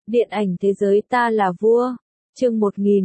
Điện ảnh thế giới ta là vua. Chương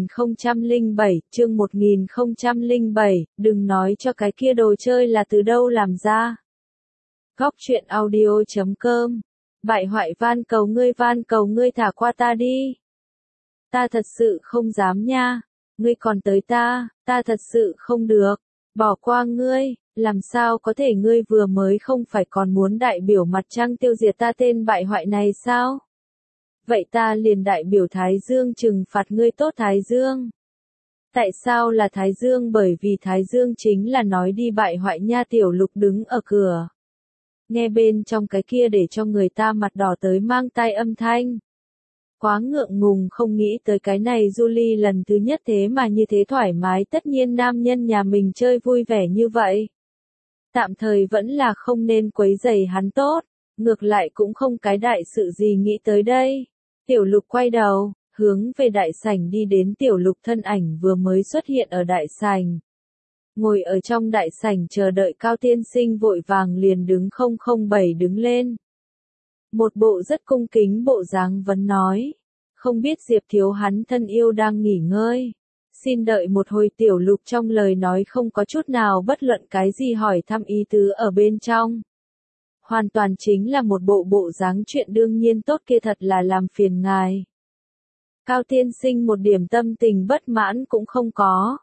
1007, đừng nói cho cái kia đồ chơi là từ đâu làm ra. Góc truyện audio.com. Bại hoại van cầu ngươi thả qua ta đi. Ta thật sự không dám nha. Ngươi còn tới ta thật sự không được. Bỏ qua ngươi, làm sao có thể ngươi vừa mới không phải còn muốn đại biểu mặt trăng tiêu diệt ta tên bại hoại này sao? Vậy ta liền đại biểu Thái Dương trừng phạt ngươi tốt Thái Dương. Tại sao là Thái Dương? Bởi vì Thái Dương chính là nói đi bại hoại nha. Tiểu Lục đứng ở cửa. Nghe bên trong cái kia để cho người ta mặt đỏ tới mang tai âm thanh. Quá ngượng ngùng, không nghĩ tới cái này Julie lần thứ nhất thế mà như thế thoải mái. Tất nhiên nam nhân nhà mình chơi vui vẻ như vậy. Tạm thời vẫn là không nên quấy rầy hắn tốt. Ngược lại cũng không cái đại sự gì nghĩ tới đây. Tiểu Lục quay đầu, hướng về đại sảnh đi đến. Tiểu Lục thân ảnh vừa mới xuất hiện ở đại sảnh. Ngồi ở trong đại sảnh chờ đợi Cao tiên sinh vội vàng liền đứng 007 đứng lên. Một bộ rất cung kính bộ dáng vấn nói. Không biết Diệp thiếu hắn thân yêu đang nghỉ ngơi. Xin đợi một hồi. Tiểu Lục trong lời nói không có chút nào bất luận cái gì hỏi thăm ý tứ ở bên trong. Hoàn toàn chính là một bộ dáng chuyện đương nhiên tốt kia thật là làm phiền ngài. Cao tiên sinh một điểm tâm tình bất mãn cũng không có.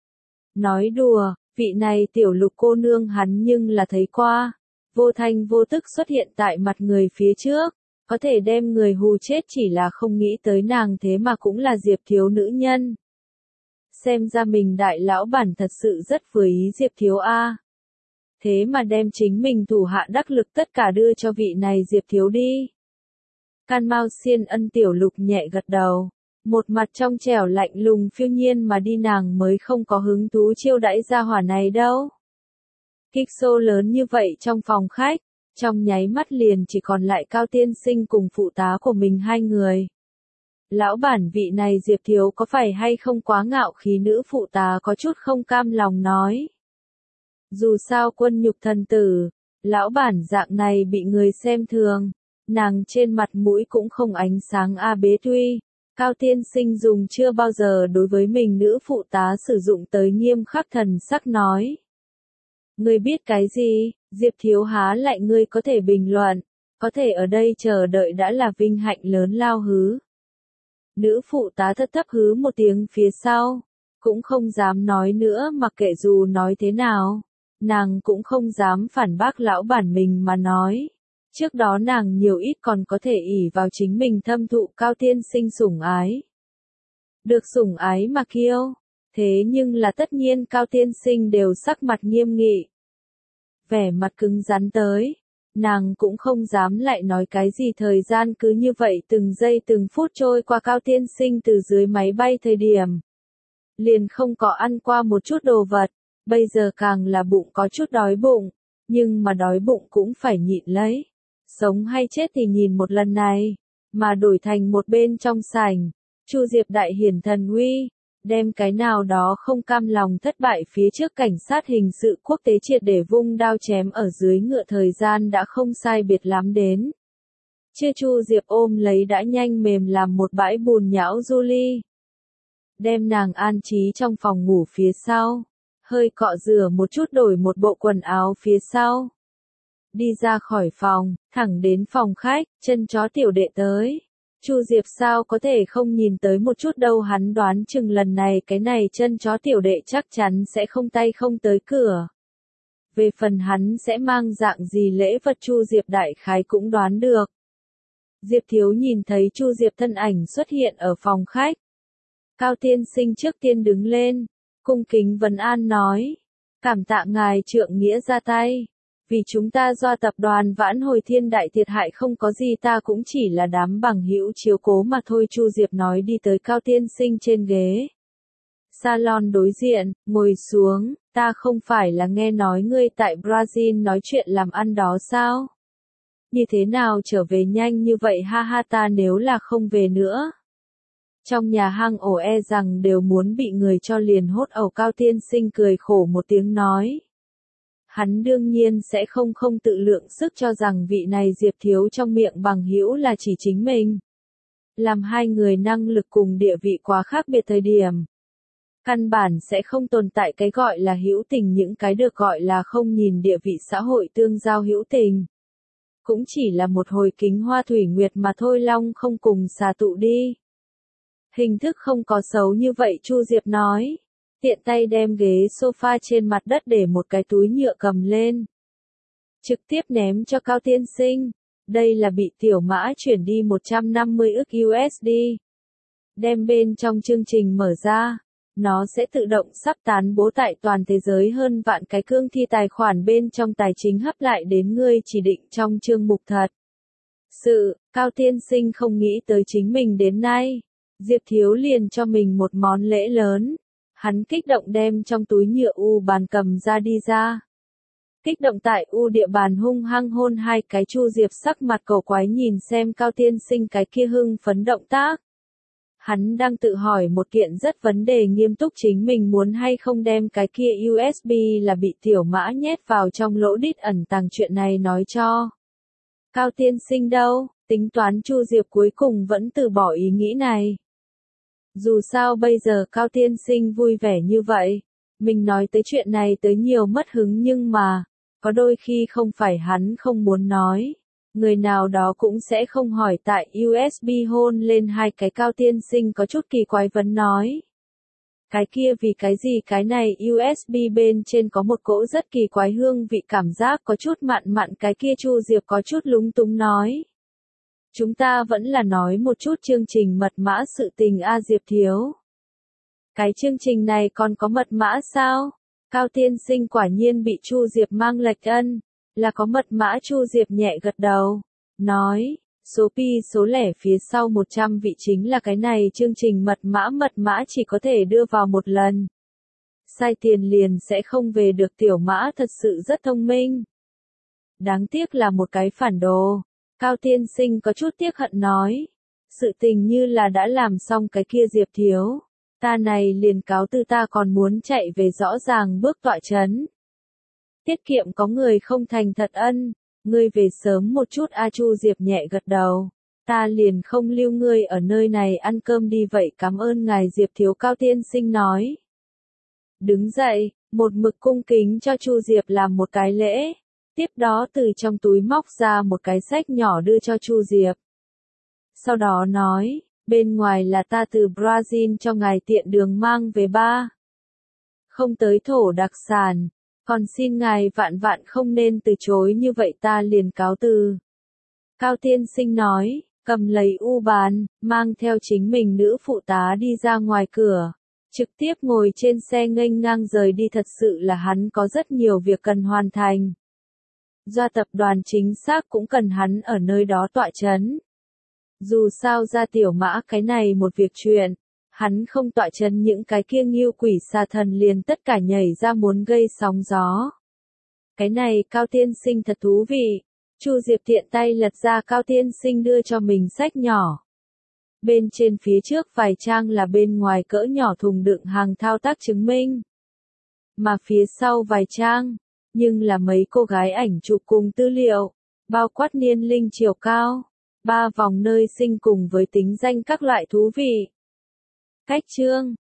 Nói đùa, vị này Tiểu Lục cô nương hắn nhưng là thấy qua. Vô thanh vô tức xuất hiện tại mặt người phía trước. Có thể đem người hù chết chỉ là không nghĩ tới nàng thế mà cũng là Diệp thiếu nữ nhân. Xem ra mình đại lão bản thật sự rất vừa ý Diệp thiếu A. Thế mà đem chính mình thủ hạ đắc lực tất cả đưa cho vị này Diệp thiếu đi. Can Mao Xiên Ân. Tiểu Lục nhẹ gật đầu. Một mặt trong trẻo lạnh lùng phiêu nhiên mà đi, nàng mới không có hứng thú chiêu đãi gia hỏa này đâu. Kích xô lớn như vậy trong phòng khách, trong nháy mắt liền chỉ còn lại Cao tiên sinh cùng phụ tá của mình hai người. Lão bản, vị này Diệp thiếu có phải hay không quá ngạo khí? Nữ phụ tá có chút không cam lòng nói. Dù sao Quân Nhục thần tử, lão bản dạng này bị người xem thường, nàng trên mặt mũi cũng không ánh sáng a. Bế tuy Cao tiên sinh dùng chưa bao giờ đối với mình nữ phụ tá sử dụng tới nghiêm khắc thần sắc nói. Ngươi biết cái gì? Diệp thiếu há lại ngươi có thể bình luận, có thể ở đây chờ đợi đã là vinh hạnh lớn lao hứ. Nữ phụ tá thấp thấp hứ một tiếng phía sau, cũng không dám nói nữa, mặc kệ dù nói thế nào, nàng cũng không dám phản bác lão bản mình mà nói. Trước đó nàng nhiều ít còn có thể ỷ vào chính mình thâm thụ Cao tiên sinh sủng ái. Được sủng ái mà kiêu, thế nhưng là tất nhiên Cao tiên sinh đều sắc mặt nghiêm nghị. Vẻ mặt cứng rắn tới, nàng cũng không dám lại nói cái gì. Thời gian cứ như vậy từng giây từng phút trôi qua. Cao tiên sinh từ dưới máy bay thời điểm liền không có ăn qua một chút đồ vật, bây giờ càng là bụng có chút đói bụng, nhưng mà đói bụng cũng phải nhịn lấy. Sống hay chết thì nhìn một lần này, mà đổi thành một bên trong sảnh, Chu Diệp đại hiển thần uy, đem cái nào đó không cam lòng thất bại phía trước cảnh sát hình sự quốc tế triệt để vung đao chém ở dưới ngựa. Thời gian đã không sai biệt lắm đến. Chưa Chu Diệp ôm lấy đã nhanh mềm làm một bãi bùn nhão Julie. Đem nàng an trí trong phòng ngủ phía sau. Hơi cọ rửa một chút, đổi một bộ quần áo phía sau. Đi ra khỏi phòng, thẳng đến phòng khách, chân chó tiểu đệ tới. Chu Diệp sao có thể không nhìn tới một chút đâu, hắn đoán chừng lần này cái này chân chó tiểu đệ chắc chắn sẽ không tay không tới cửa. Về phần hắn sẽ mang dạng gì lễ vật Chu Diệp đại khái cũng đoán được. Diệp thiếu nhìn thấy Chu Diệp thân ảnh xuất hiện ở phòng khách. Cao tiên sinh trước tiên đứng lên, cung kính vấn an nói. Cảm tạ ngài trượng nghĩa ra tay. Vì chúng ta do tập đoàn vãn hồi thiên đại thiệt hại không có gì, ta cũng chỉ là đám bằng hữu chiếu cố mà thôi. Chu Diệp nói đi tới Cao tiên sinh trên ghế salon đối diện, ngồi xuống. Ta không phải là nghe nói ngươi tại Brazil nói chuyện làm ăn đó sao? Như thế nào trở về nhanh như vậy? Ha ha, ta nếu là không về nữa, trong nhà hang ổ e rằng đều muốn bị người cho liền hốt ẩu. Cao tiên sinh cười khổ một tiếng nói. Hắn đương nhiên sẽ không tự lượng sức cho rằng vị này Diệp thiếu trong miệng bằng hữu là chỉ chính mình. làm hai người năng lực cùng địa vị quá khác biệt thời điểm. Căn bản sẽ không tồn tại cái gọi là hữu tình, những cái được gọi là không nhìn địa vị xã hội tương giao hữu tình. Cũng chỉ là một hồi kính hoa thủy nguyệt mà thôi, long không cùng xà tụ đi. Hình thức không có xấu như vậy, Chu Diệp nói. Tiện tay đem ghế sofa trên mặt đất để một cái túi nhựa cầm lên. Trực tiếp ném cho Cao Tiên Sinh. Đây là bị Tiểu Mã chuyển đi 150 ức USD. Đem bên trong chương trình mở ra. Nó sẽ tự động sắp tán bố tại toàn thế giới hơn vạn cái cương thi tài khoản bên trong tài chính hấp lại đến ngươi chỉ định trong chương mục thật. Cao Tiên Sinh không nghĩ tới chính mình đến nay. Diệp Thiếu liền cho mình một món lễ lớn. Hắn kích động đem trong túi nhựa u bàn cầm ra đi ra. Kích động tại u địa bàn hung hăng hôn hai cái. Chu Diệp sắc mặt cổ quái nhìn xem Cao Tiên Sinh cái kia hưng phấn động tác. Hắn đang tự hỏi một kiện rất vấn đề nghiêm túc, chính mình muốn hay không đem cái kia USB là bị Tiểu Mã nhét vào trong lỗ đít ẩn tàng chuyện này nói cho Cao Tiên Sinh đâu. Tính toán Chu Diệp cuối cùng vẫn từ bỏ ý nghĩ này. Dù sao bây giờ Cao Tiên Sinh vui vẻ như vậy, mình nói tới chuyện này tới nhiều mất hứng, nhưng mà, có đôi khi không phải hắn không muốn nói. Người nào đó cũng sẽ không hỏi tại USB hôn lên hai cái. Cao Tiên Sinh có chút kỳ quái vấn nói. Cái kia vì cái gì? Cái này USB bên trên có một cỗ rất kỳ quái hương vị, cảm giác có chút mặn mặn. Cái kia Chu Diệp có chút lúng túng nói. Chúng ta vẫn là nói một chút chương trình mật mã sự tình a Diệp Thiếu. Cái chương trình này còn có mật mã sao? Cao Tiên Sinh quả nhiên bị Chu Diệp mang lệch ân. Là có mật mã. Chu Diệp nhẹ gật đầu. Nói, số pi số lẻ phía sau 100 vị chính là cái này chương trình mật mã chỉ có thể đưa vào một lần. Sai tiền liền sẽ không về được. Tiểu Mã thật sự rất thông minh. Đáng tiếc là một cái phản đồ. Cao Tiên Sinh có chút tiếc hận nói. Sự tình như là đã làm xong cái kia Diệp Thiếu. Ta này liền cáo từ, ta còn muốn chạy về rõ ràng bước tọa chấn. Tiết kiệm có người không thành thật ân. Ngươi về sớm một chút a. Chu Diệp nhẹ gật đầu. Ta liền không lưu ngươi ở nơi này ăn cơm đi vậy, cảm ơn ngài Diệp Thiếu. Cao Tiên Sinh nói. Đứng dậy, một mực cung kính cho Chu Diệp làm một cái lễ. Tiếp đó từ trong túi móc ra một cái xách nhỏ đưa cho Chu Diệp. Sau đó nói, bên ngoài là ta từ Brazil cho ngài tiện đường mang về ba. Không tới thổ đặc sản, còn xin ngài vạn vạn không nên từ chối như vậy, ta liền cáo từ. Cao Tiên Sinh nói, cầm lấy u bàn, mang theo chính mình nữ phụ tá đi ra ngoài cửa. Trực tiếp ngồi trên xe nghênh ngang rời đi. Thật sự là hắn có rất nhiều việc cần hoàn thành. Gia tập đoàn chính xác cũng cần hắn ở nơi đó tọa chấn. Dù sao ra Tiểu Mã cái này một việc chuyện, hắn không tọa chấn những cái kia nghiêu quỷ xà thần liền tất cả nhảy ra muốn gây sóng gió. Cái này Cao Tiên Sinh thật thú vị. Chu Diệp tiện tay lật ra Cao Tiên Sinh đưa cho mình sách nhỏ. Bên trên phía trước vài trang là bên ngoài cỡ nhỏ thùng đựng hàng thao tác chứng minh. Mà phía sau vài trang, nhưng là mấy cô gái ảnh chụp cùng tư liệu, bao quát niên linh chiều cao, 3 vòng nơi sinh cùng với tính danh các loại thú vị. Cách chương